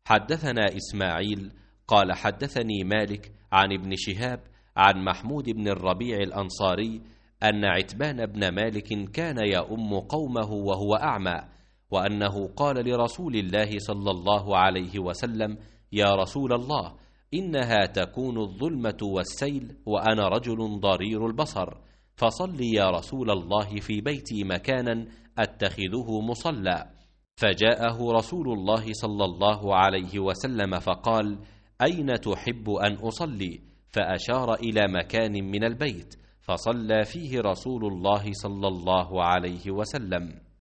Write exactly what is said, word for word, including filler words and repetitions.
حدثنا إسماعيل قال حدثني مالك عن ابن شهاب عن محمود بن الربيع الأنصاري أن عتبان بن مالك كان يؤم قومه وهو أعمى، وأنه قال لرسول الله صلى الله عليه وسلم: يا رسول الله، إنها تكون الظلمة والسيل وأنا رجل ضرير البصر، فصل يا رسول الله في بيتي مكانا أتخذه مصلى. فجاءه رسول الله صلى الله عليه وسلم فقال: أين تحب أن أصلي؟ فأشار إلى مكان من البيت، فصلى فيه رسول الله صلى الله عليه وسلم.